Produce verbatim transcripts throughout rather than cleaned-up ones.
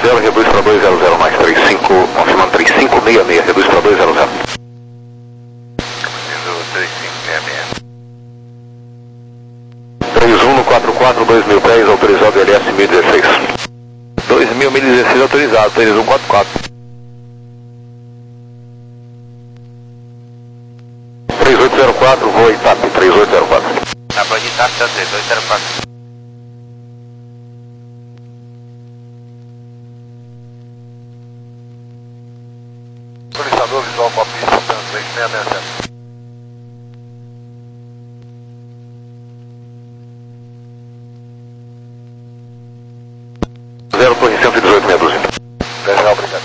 zero, reduz para dois zero zero mais trinta e cinco, confirmando trinta e cinco sessenta e seis, reduz para dois zero zero. trinta e cinco sessenta e seis. três um no quatro quatro, dois mil e dez, autorizado L S mil e dezesseis. dois mil, mil e dezesseis autorizado, três um quatro quatro. três oito zero quatro, voo Itap, três oito zero quatro. Tá bom, Itap, três oito zero quatro. Solicitador visual com a pista, três seis seis sete. Zero, torre cento e dezoito, meia dúzia. Legal, obrigado.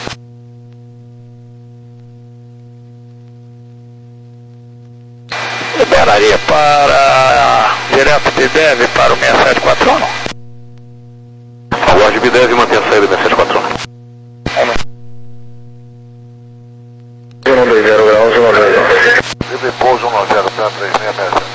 Liberaria para direto de Dev para o seis sete quatro um. Aguarde B dez e mantenha a saída seis sete quatro um. um dois zero graus, um nove zero. Livre pouso um nove zero, três seis seis sete.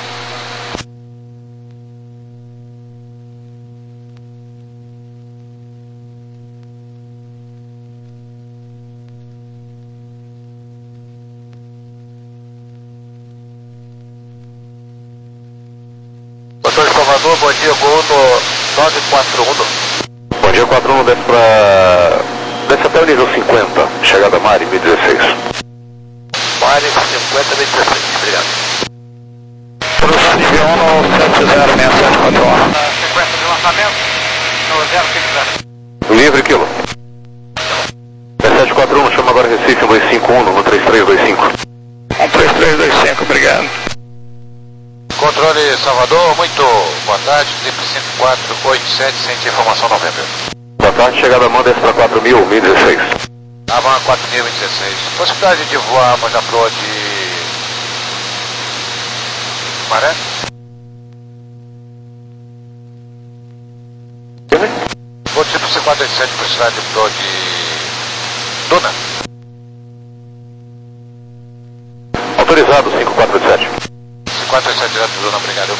Motor de Salvador, bom dia, gol no nove quatro um. Bom dia, quatro um, desce para... desce até o nível cinquenta, chegada Mari, mil e dezesseis. Mari, cinquenta, mil e dezesseis, obrigado. Cruzando de um no sete zero seis sete quatro um. Sequência de lançamento, no zero cinco zero. Livre, quilo. seis sete quatro um, chama agora Recife, um dois cinco um, no três três dois cinco. um três três dois cinco, obrigado. Controle Salvador, muito boa tarde, Zip cinco quatro oito sete, sente informação novembro. Boa tarde, chegada Amanda, desce para quatro mil, mil e dezesseis. Avan quatro mil e dezesseis. Possibilidade de voar Mojapro de Maré? Vou tipo C quatro oito sete, possibilidade de Pro de Duna? Autorizado, cinco quatro oito sete. C quatro oito sete direto de Duna, obrigado.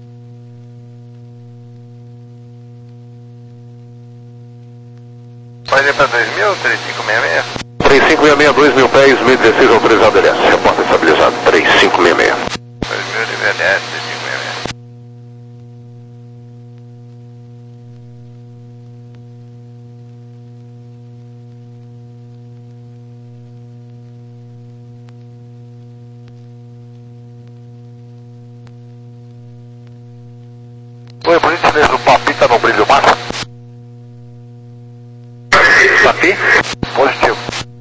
Pode ir para dois mil, três cinco seis seis? três cinco seis seis, dois mil pés, mil e dezesseis, autorizado L S. Repórter estabilizado, três cinco seis seis. dois mil de V D S, três cinco seis seis. Oi, por gentileza, o Papi tá no brilho máximo? Papi? Positivo.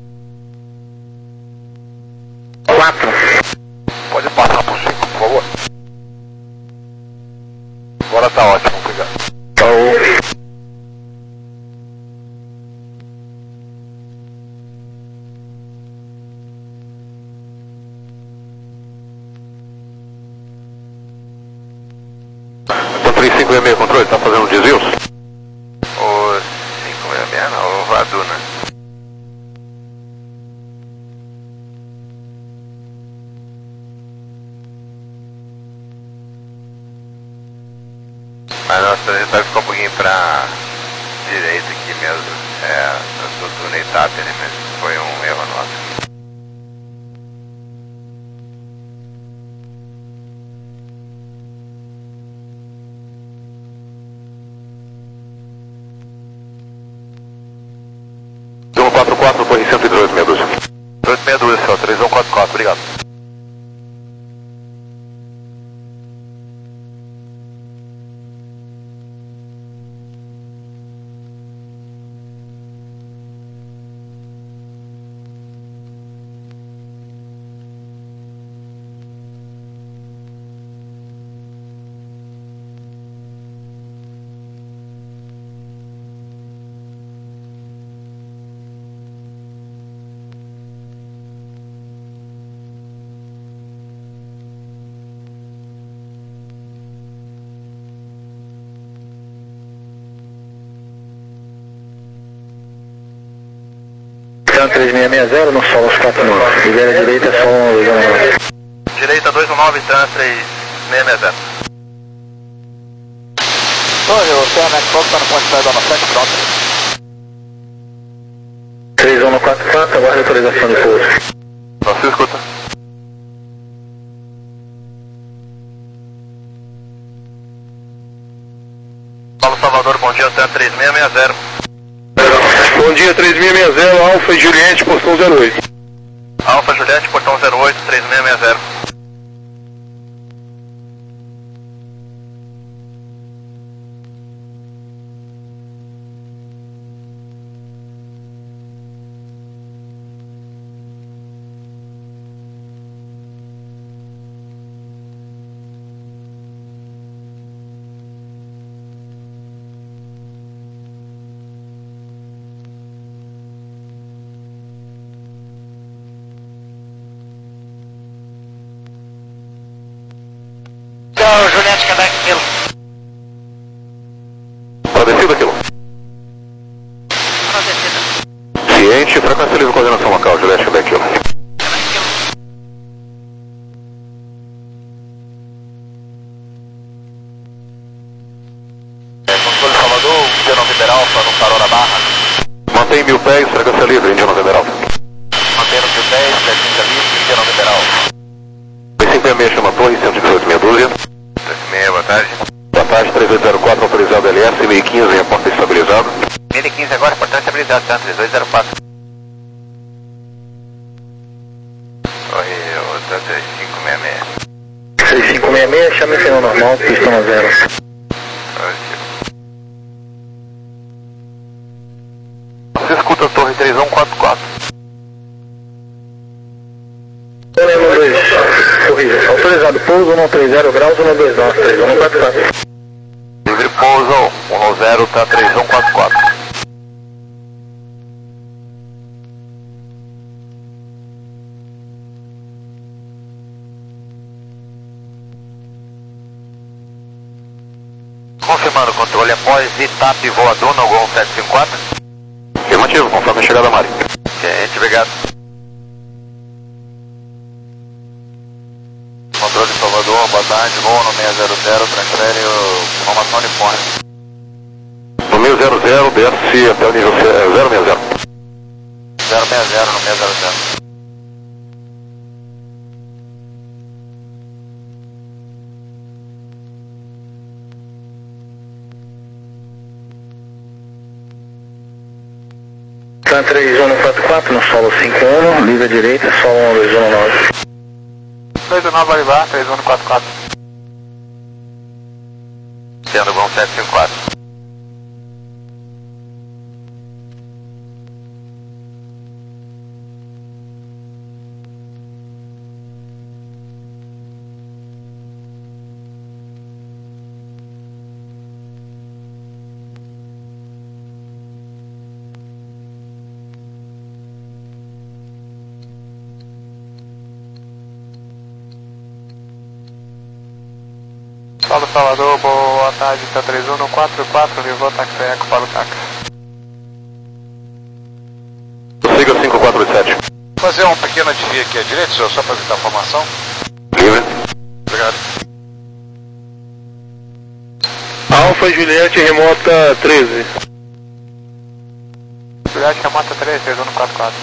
quatro. Pode passar por cinco, por favor? Agora tá ótimo, obrigado. Tchau. três cinco seis seis, controle, tá fazendo desvios? O cinco seis seis não, o Vaduna. Mas nossa trajetória ficou um pouquinho pra direita aqui mesmo. É, eu tô no Itap ali mesmo. Foi um erro nosso. um quatro quatro, torre cento e dezoito, meia dúzia. dezoito meia dúzia, só, três um quatro quatro, obrigado. três seis seis zero, no solo os quatro nove. Libera a direita, solo dois um nove. Direita dois um nove, trans três seis seis zero. Torre, o T M X está no ponto de saída na frente, pronto. quatro quatro, aguarda a autorização de pouso. Você escuta. Paulo Salvador, bom dia, Tan três seis seis zero. Bom dia, três seis seis zero, Alfa e Juliette, portão zero oito. Alfa Juliette, portão zero oito, três seis seis zero. Juliette, Quebec, Kilo. Para descida, Kilo. Para descida. Ciente, frequência livre, coordenação local, Juliette, Quebec, Kilo. É, controle Salvador, Índia November Alfa, não parou na barra. Mantém mil pés, frequência livre, Índia November Alfa. Mantendo mil dez, frequência livre, Índia November Alfa. dois cinco seis seis, chama Torre, cento e dezoito, meia dúzia. três seis seis, boa tarde. Boa tarde, três oito zero quatro, autorizado L S, mil e quinze, em porta estabilizado. mil e quinze agora, portão estabilizado, Tan três dois zero quatro. Corre, o Tan três cinco seis seis. seis cinco seis seis, chame final normal, pistão a zero. Você escuta a Torre três um quatro quatro. um dois, corrija, autorizado pouso, um trinta graus, um dois nove, três um quatro quatro. Livre pouso, um zero, tá três um quatro quatro. Confirmando o controle após Itap voador no Gol sete cinco quatro. Afirmativo, conforme a chegada, Mari. Ok, obrigado. Controle de Salvador, boa tarde, voo no seis zero zero, transfere o informação de fone. No mil zero zero, desce até o nível zero seis zero. zero seis zero no seis zero zero. Tan três um quatro quatro, no solo cinco um, livre à direita, solo um dois um nove. dois nove Bolivar, três um quatro quatro. Sendo Gol sete cinco quatro. Paulo Salvador, boa tarde, Tan três um quatro quatro, levou táxi eco para o táxi. Siga cinco quatro oito sete. Fazer um pequeno desvio aqui à direita, senhor, só para evitar a formação. Livre. Obrigado. Alfa Juliette, remota treze. Juliette, remota três, três um quatro quatro.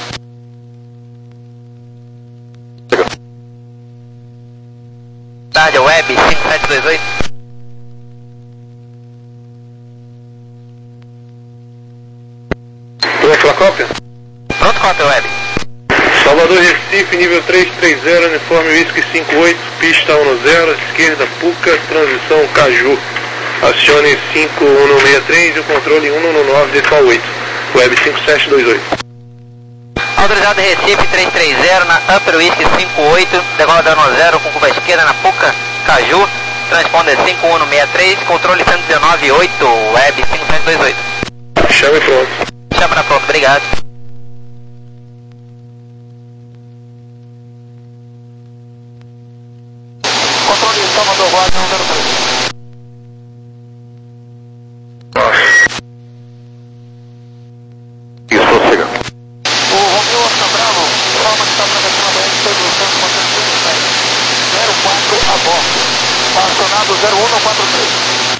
Tarde, Web cinco sete dois oito. Pronto pela cópia? Pronto, cópia, Web. Salvador Recife, nível três três zero, uniforme Whisky cinco oito, pista um zero, esquerda Puca, transição Caju. Acione cinco um seis três e o controle um um nove decimal oito. Web cinco sete dois oito. Autorizado Recife três três zero na Upper Whisky cinco oito, degola dano zero com curva esquerda na Puca, Caju, transponder cinco um seis três, controle cento e dezenove oito, Web cinco sete dois oito. Chame pronto. Chama na pronto, obrigado. Controle Salvador, Guarda um zero três. Isso, prossiga. O Romeu Oscar Bravo, informa que está atravessando a B R cento e quatro zero quatro a bordo. Acionado zero um quatro três.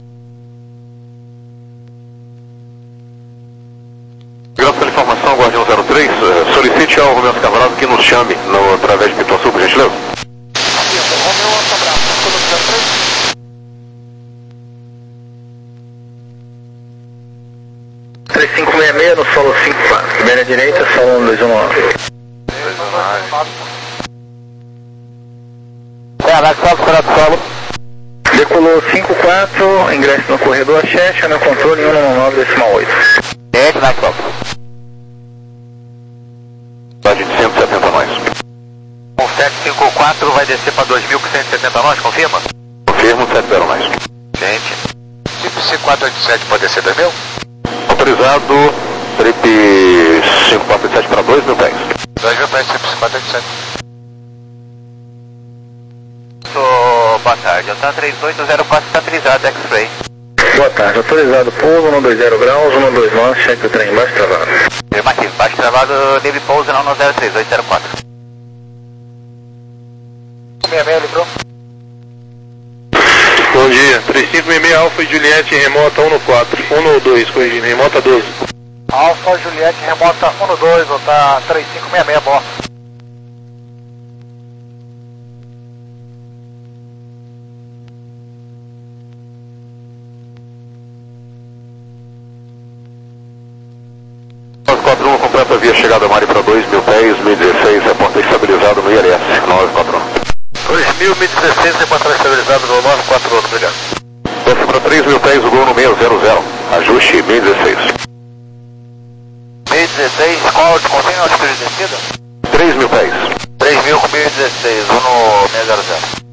Graças pela informação, Guardião zero três, solicita Tchau, Romeu Cavalo, que nos chame no, através de Pituaçu, por gentileza. Romeu Sobral, três cinco seis seis no solo cinco quatro. Primeira direita, solo dois um nove. É, vai só para o solo. Decolou cinco quatro, ingresso no corredor Axé, chama controle um um nove decimal oito. Esse vai só. Tá de cento e setenta nós. Um sete cinco quatro vai descer para dois mil cento e setenta nós, confirma? Confirmo, sete zero nós. Gente. Trip C quatro oito sete pode descer dois mil? Autorizado, Trip cinco quatro oito sete para dois mil pés. dois mil pés, Trip C quatro oito sete. Sou... Boa tarde, eu estou três oito zero quatro, está autorizado, X-Ray. Boa tarde, autorizado pouso, um dois zero graus, um dois nove, cheque o trem baixo travado. Afirmativo, baixo travado, livre pouso, não no zero três oito zero quatro. seis seis, livrou. Bom dia, três cinco seis seis Alfa e Juliette remota um no quatro, um no dois, corrigindo, remota doze. Alfa, Juliette, remota um no dois, ou tá três cinco seis seis, bordo. quatro um completa via chegada Mari para dois mil pés, mil e dezesseis, reporta estabilizado no I L S, nove quatro um. dois mil, mil e dezesseis, reporta estabilizado no nove quatro um, obrigado. Desce para três mil pés, o gol no seis zero zero, ajuste mil e dezesseis. mil e dezesseis, qual contém a altitude de descida? três mil pés. três mil com mil e dezesseis, um no seis zero zero.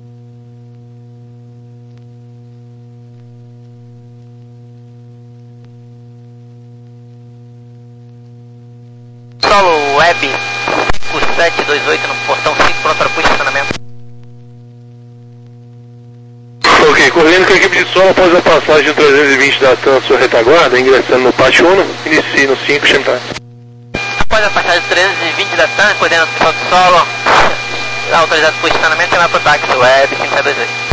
Solo Web cinco sete dois oito no portão cinco, pronto para push estacionamento. Ok, correndo com a equipe de solo após a passagem do trezentos e vinte da TAM sua retaguarda, ingressando no pátio um, inicie no cinco, Xantar. Após a passagem do trezentos e vinte da TAM, coordenando o pessoal do solo, autorizado push estacionamento, chamar para o táxi Web cinco sete dois oito.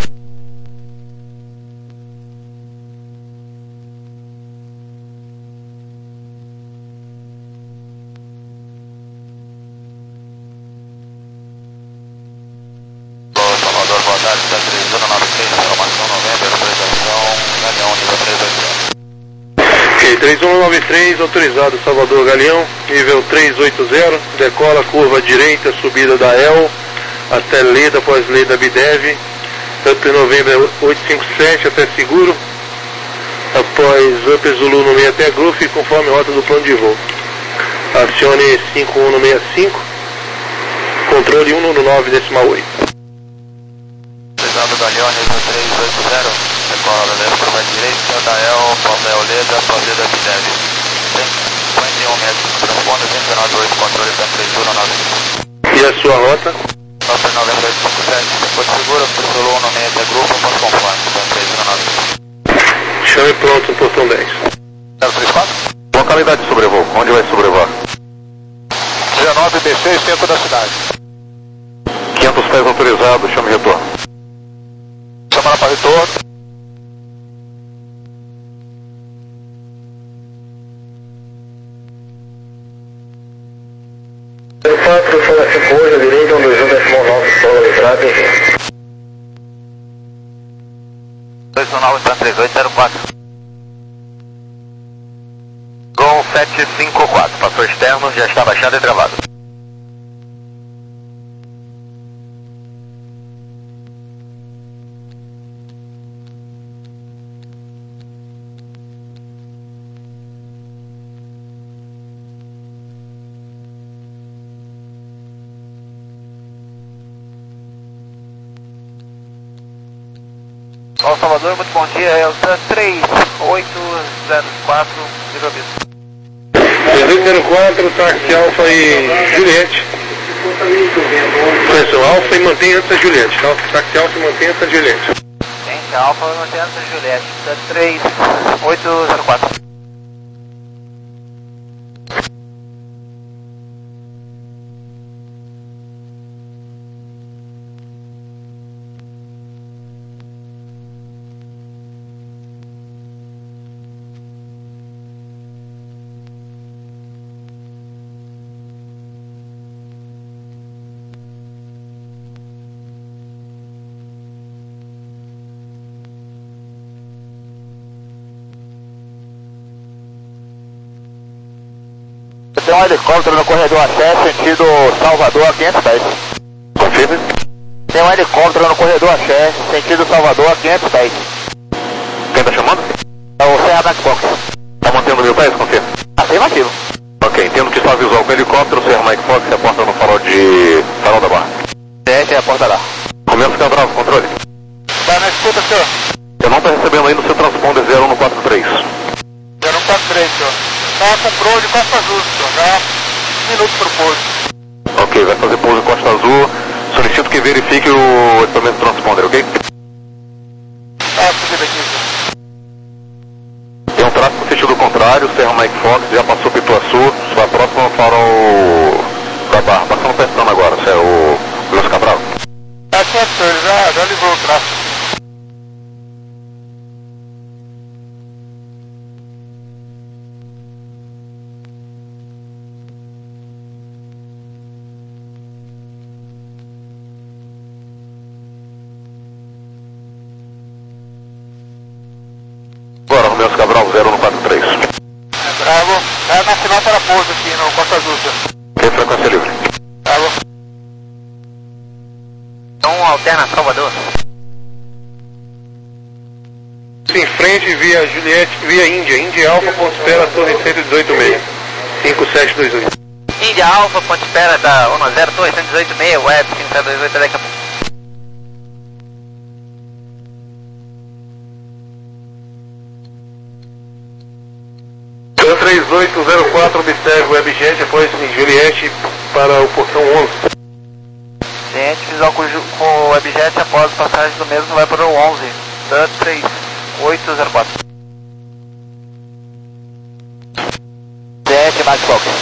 Salvador, boa tarde, três um nove três, informação novembro, autorização, Galeão, nível três oito zero. Ok, três um nove três, autorizado Salvador Galeão, nível três oito zero, decola curva direita, subida da E L, até Leda, após Leda Bidev, Up Novembro oito cinco sete até Seguro, após Up Zulu no meio até Groove, conforme rota do plano de voo. Acione cinco um seis cinco, controle um no nove decimal oito. Autorizado Galeão, nível três oito zero, decola da curva direita da E L, Palmel Leda, Palmeda Bidev. cinquenta e um metros, transponder cento e nove oito, controle para três um nove cinco. E a sua rota? Nove novembro oito cinco sete, depois segura, Zulu no meio até grupo, ponto conforme, três um nove cinco. Chame pronto no portão dez. zero três quatro. Localidade de sobrevoo, onde vai sobrevoar? dezenove B seis, centro da cidade. quinhentos pés autorizado, chame retorno. Chamada para retorno. quatro, solo cinco oito, direita, um dois um decimal nove, solo entrada e dois um nove três oito zero quatro. Gol sete cinco quatro, passou externo, já está baixado e travado. Olá, Salvador, muito bom dia, é o três oito zero quatro, nível aviso. três oito zero quatro, táxi Alfa e Juliette. Atenção, Alfa e mantém antes a Juliette, tá? Táxi Alfa e mantém antes a Juliette. Gente, Alfa, mantendo a Juliette, três oito zero quatro. Tem um helicóptero no corredor Axé, sentido Salvador a quinhentos pés. Confirme. Tem um helicóptero no corredor Axé, sentido Salvador a quinhentos pés. Quem tá chamando? É o Serra Black Fox. Tá mantendo mil pés, confirme. Afirmativo. Ok, entendo que está visual com o helicóptero, Serra Mike Fox, se aporta no farol de... farol da barra. Desce a porta lá. Começa a ficar bravo, controle. Vai na escuta, senhor. Eu não estou recebendo ainda o seu transponder zero um quatro três. zero um quatro três, senhor. Tá com pro de Costa Azul, senhor. Já um minuto pro pouso. Ok, vai fazer pouso em Costa Azul. Solicito que verifique o equipamento do transponder, ok? Tá, subindo aqui, senhor. Tem um tráfego no sentido contrário, Serra Mike Fox, já passou Pituaçu, vai próximo ao farol da barra. Passando testando agora, isso é o Luiz Cabral. Tá certo, senhor. Ele já, já livrou o tráfego. Agora, Romeu Cabral, zero um quatro três. É, bravo. É na final para pouso aqui no Costa Azul, senhor. Tem frequência livre. Bravo. Um alterna Salvador. Em frente, via Juliette, via Índia. Índia Alfa, ponto espera, torre cento e dezoito seis. cinco sete dois oito. Índia Alfa, ponte espera da um zero, torre cento e dezoito seis, web cinco sete dois oito, daqui a pouco. três oito zero quatro, observe o Webjet, após em Juliette para o portão onze. Gente, visual com, com o Webjet após passagem do mesmo vai para o onze. Dan três oito zero quatro. Jet, Max Fox.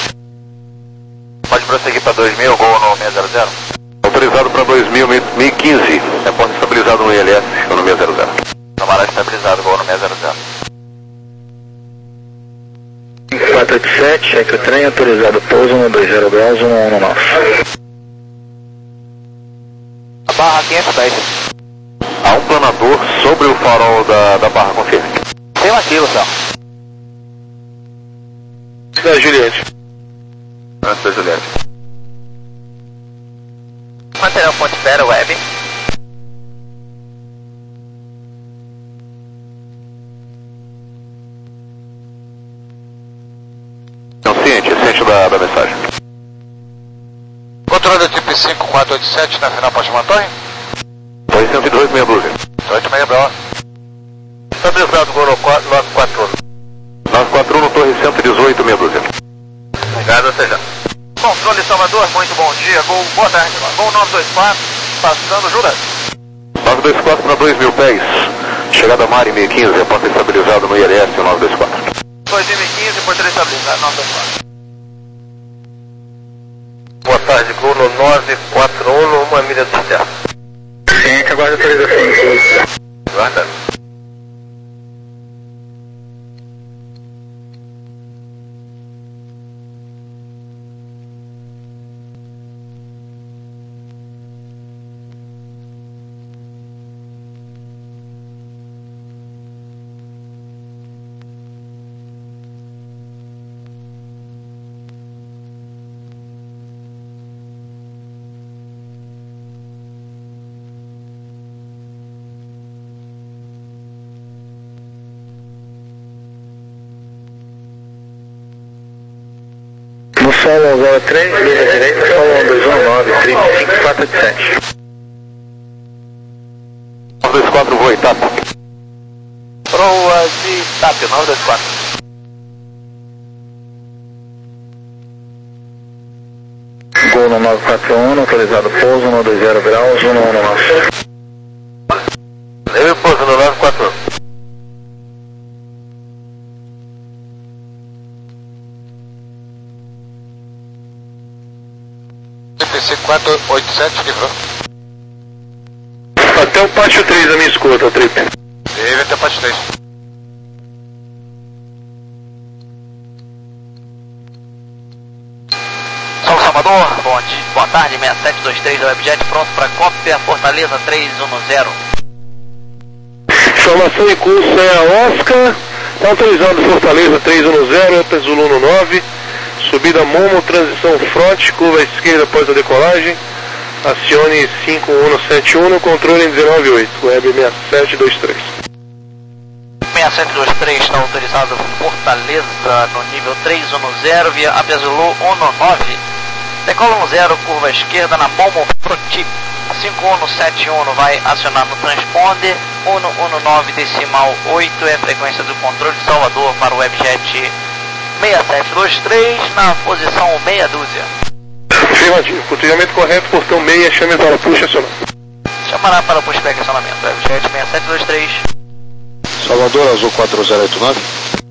Pode prosseguir para dois mil, gol no seis zero zero. Autorizado para dois mil, mil e quinze. É ponto estabilizado no I L S, ou no seis zero zero. Tomara estabilizado, gol no seis zero zero. quatro oito sete, cheque o trem, autorizado pouso, um dois zero graus, um um nove. A barra quinhentos pés. Há um planador sobre o farol da, da barra, confirme. Tem um ativo, senhor. Da Juliette. Antes da Juliette. Material ponte espera, web. Ciente, ciente da, da mensagem. Controle do tipo cinco quatro oito sete na final para chamar torre? Torre cento e dezoito, meia dúzia. oito seis brava. Estabilizado, gol nove quatro um. nove quatro um no torre cento e dezoito, meia dúzia. Obrigado, até já. Controle Salvador, muito bom dia. Gol, boa tarde. Gol nove dois quatro, passando, Jura. nove dois quatro para dois mil pés. Chegada Mari, meia quinze, a porta estabilizado no I L S, nove dois quatro. dois mil e quinze, porteira estabilizada, nove dois quatro. Boa tarde, gol no nove quatro um, uma milha de terra. Sim, que aguarda a autorização. Guarda. No solo zero três, linha direita, solo dois um nove, trinta e cinco quatro oito sete. nove dois quatro, voo etapa. Proa de TAP, nove dois quatro. Gol no nove quatro um, autorizado pouso, um dois zero graus, um um nove. Eu pouso no nove quatro um. cinco quatro oito sete, livrou. Até o pátio três da minha escuta, o trip. Teve até o pátio três. São Salvador, bom dia, boa tarde, seis sete dois três da Webjet, pronto para Cópia, Fortaleza três um zero. Informação em curso é a Oscar, tá autorizado Fortaleza três um zero, Zulu no nove, subida Momo, transição front, curva esquerda após a decolagem. Acione cinco um sete um, controle em dezenove oito, web seis sete dois três. seis sete dois três está autorizado Fortaleza no nível três um zero via Abezulu um nove. Decola um zero, curva esquerda na Momo Front. cinco um sete um vai acionar no transponder. um um nove decimal oito é a frequência do controle de Salvador para o Webjet seis sete dois três na posição meia dúzia. Afirmativo. Continuamento correto, portão meia, chame para push acionado. Chamará para o pushback acionamento. Webjet seis sete dois três. Salvador, Azul quatro zero oito nove.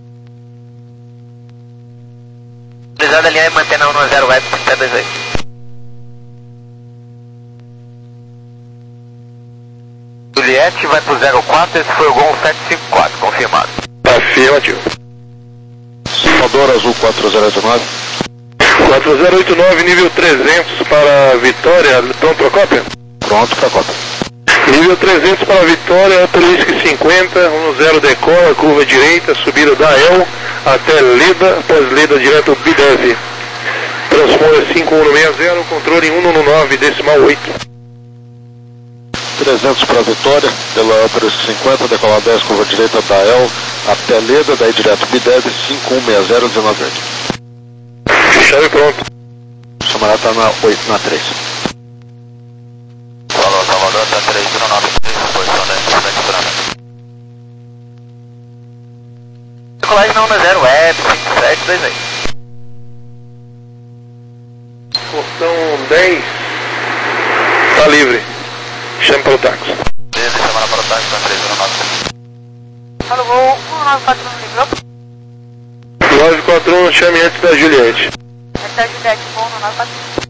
Utilizada a linha e mantém na um zero web cinco sete dois oito. Juliette vai pro zero quatro, esse foi o Gol sete cinco quatro, confirmado. Afirmativo. Salvador, Azul quatro zero oito nove. quatro zero oito nove, nível trezentos para Vitória, pronto para cópia? Pronto para cópia. Nível trezentos para Vitória, Upper Whisky cinquenta, um zero decola, curva direita, subida da El até Leda, após Leda direto Bidev. Transponder cinco um seis zero, controle em um um nove decimal oito. trezentos para Vitória, pela Upper Whisky cinquenta, decolar dez, curva direita da El até Leda, daí direto Bidev, cinco um seis zero, dezenove oito. Chave pronto. O Samará está na oito, na três. Falou, Salvador, tá três um nove três, posição da esperança. Decolagem na um zero web cinco sete dois oito. Portão dez, está livre. Chame para o táxi. Beleza, chamada para o táxi, tá três um nove. Alô, Gol um nove quatro um no nível. nove quatro um, chame antes da Juliette. Essa é a Juliette, Gol um nove quatro um.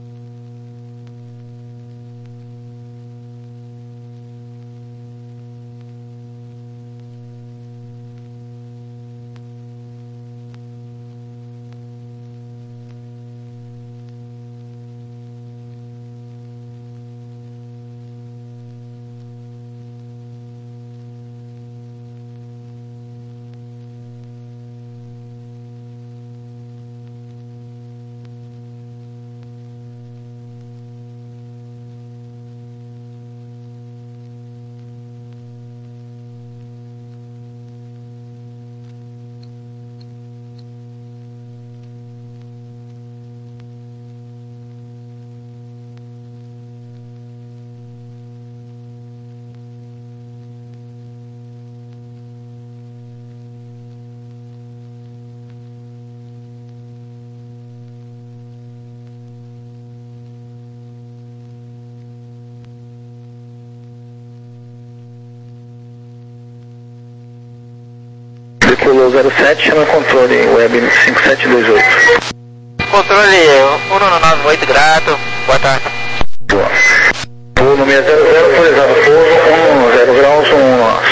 Decolou zero sete, chama controle web cinco sete dois oito. Controle um um nove oito, grato. Boa tarde. Pouso seis zero zero, autorizado pouso um zero graus, um nove.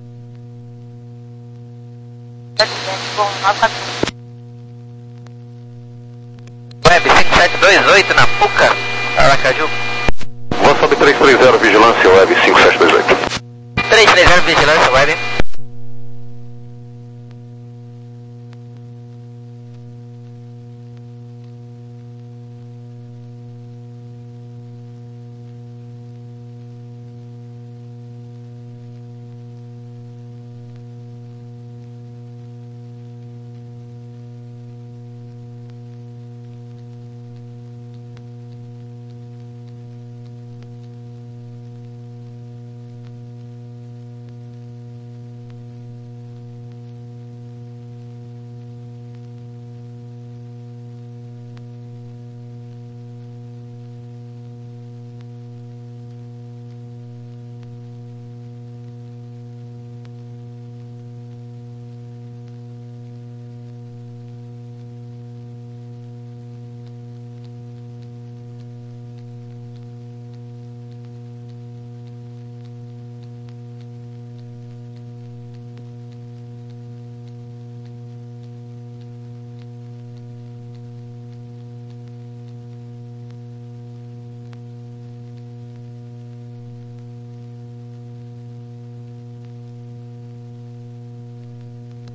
Gol um nove quatro um. Web cinco sete dois oito na Puca, Aracaju. Avançado três três zero, vigilância, web cinco sete dois oito. três três zero vigilância, web.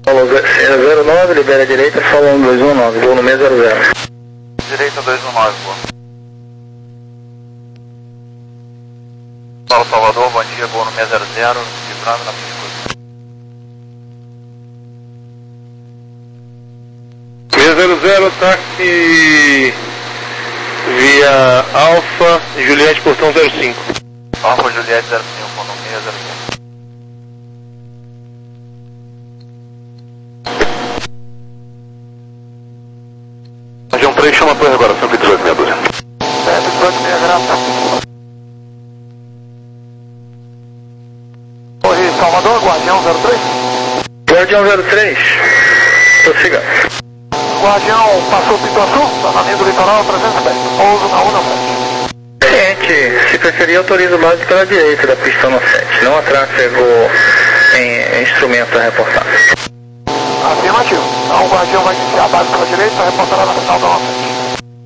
Solo zero nove, libera a direita, solo um dois um nove, voo no seis zero zero. Direita dois um nove, boa. Paulo Salvador, bom dia, voo no seis zero zero, livrando na pista. seis zero zero, táxi via Alfa, Juliette, portão zero cinco. Alfa, Juliette zero cinco, no seis zero zero. Região três, chama a torre agora, cento e dezoito, meia dúzia. cento e dezoito, meia grata. Torre Salvador, Guardião zero três. Guardião zero três, prossiga. Guardião passou Pituaçu, tá na linha do litoral trezentos e dez, pouso na um sete. Cliente, se preferir, autoriza o base pela direita da pista no sete, não há tráfego em instrumento a reportar. Afirmativo. Então o Guardião vai iniciar a base pela direita, reportará na final da um sete.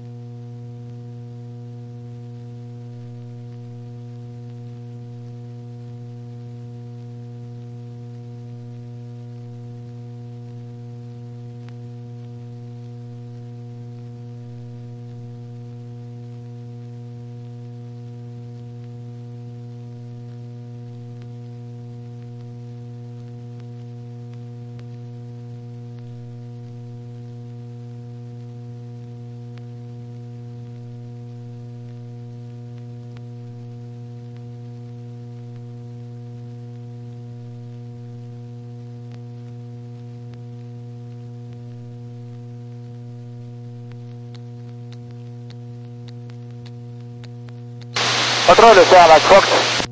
Controle, C A Light Fox.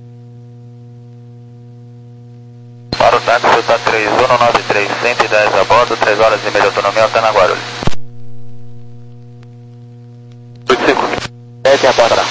Para o táxi, está três um nove três, cento e dez a bordo, três horas e meia de autonomia, está na Guarulhos. oito cinco. Esse é a porta.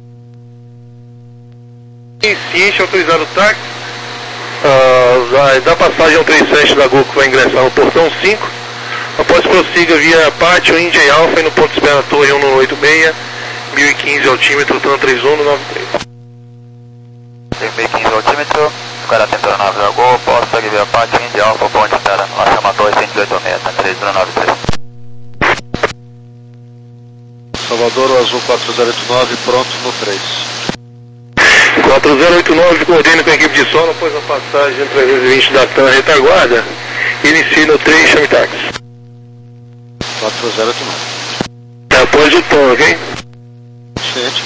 Ciente, autorizado o táxi. Uh, da passagem ao três sete da Gol que vai ingressar no portão cinco. Após prossiga via pátio India e Alfa e no ponto de espera Torre um um oito seis, mil e quinze altímetro, TAN três um nove três. mil e quinze altímetro, ficará atento na nave da Gol, posso seguir via pátio India Alfa, ponto de espera, lá chama a Torre cento e oito seis, TAN três um nove três. Salvador, o Azul quatro zero oito nove, pronto no três. quatro zero oito nove, coordena com a equipe de solo após a passagem trezentos e vinte da TAN retaguarda. Inicie no três, chame táxi. quatro zero oito nove. Após o tom, ok? Ciente.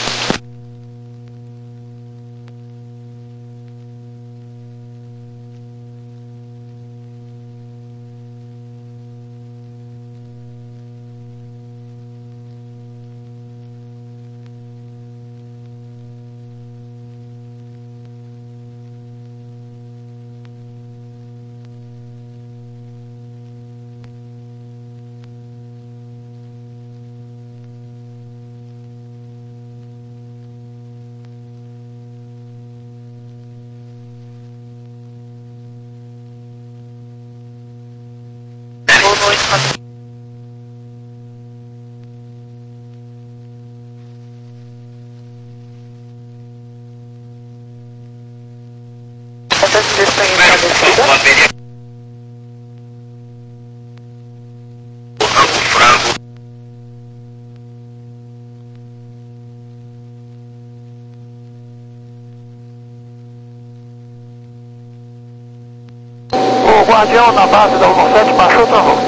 O Guardião na base da um sete baixou, travou.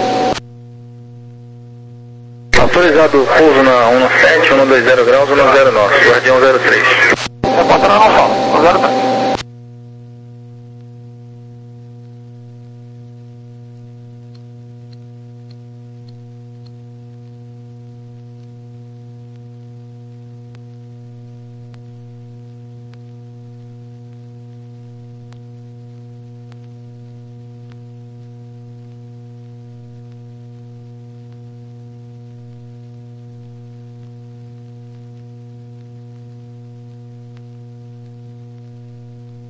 Autorizado o pouso na um sete, cento e vinte graus, um zero nove, Guardião zero três. Reportará não fala, zero três.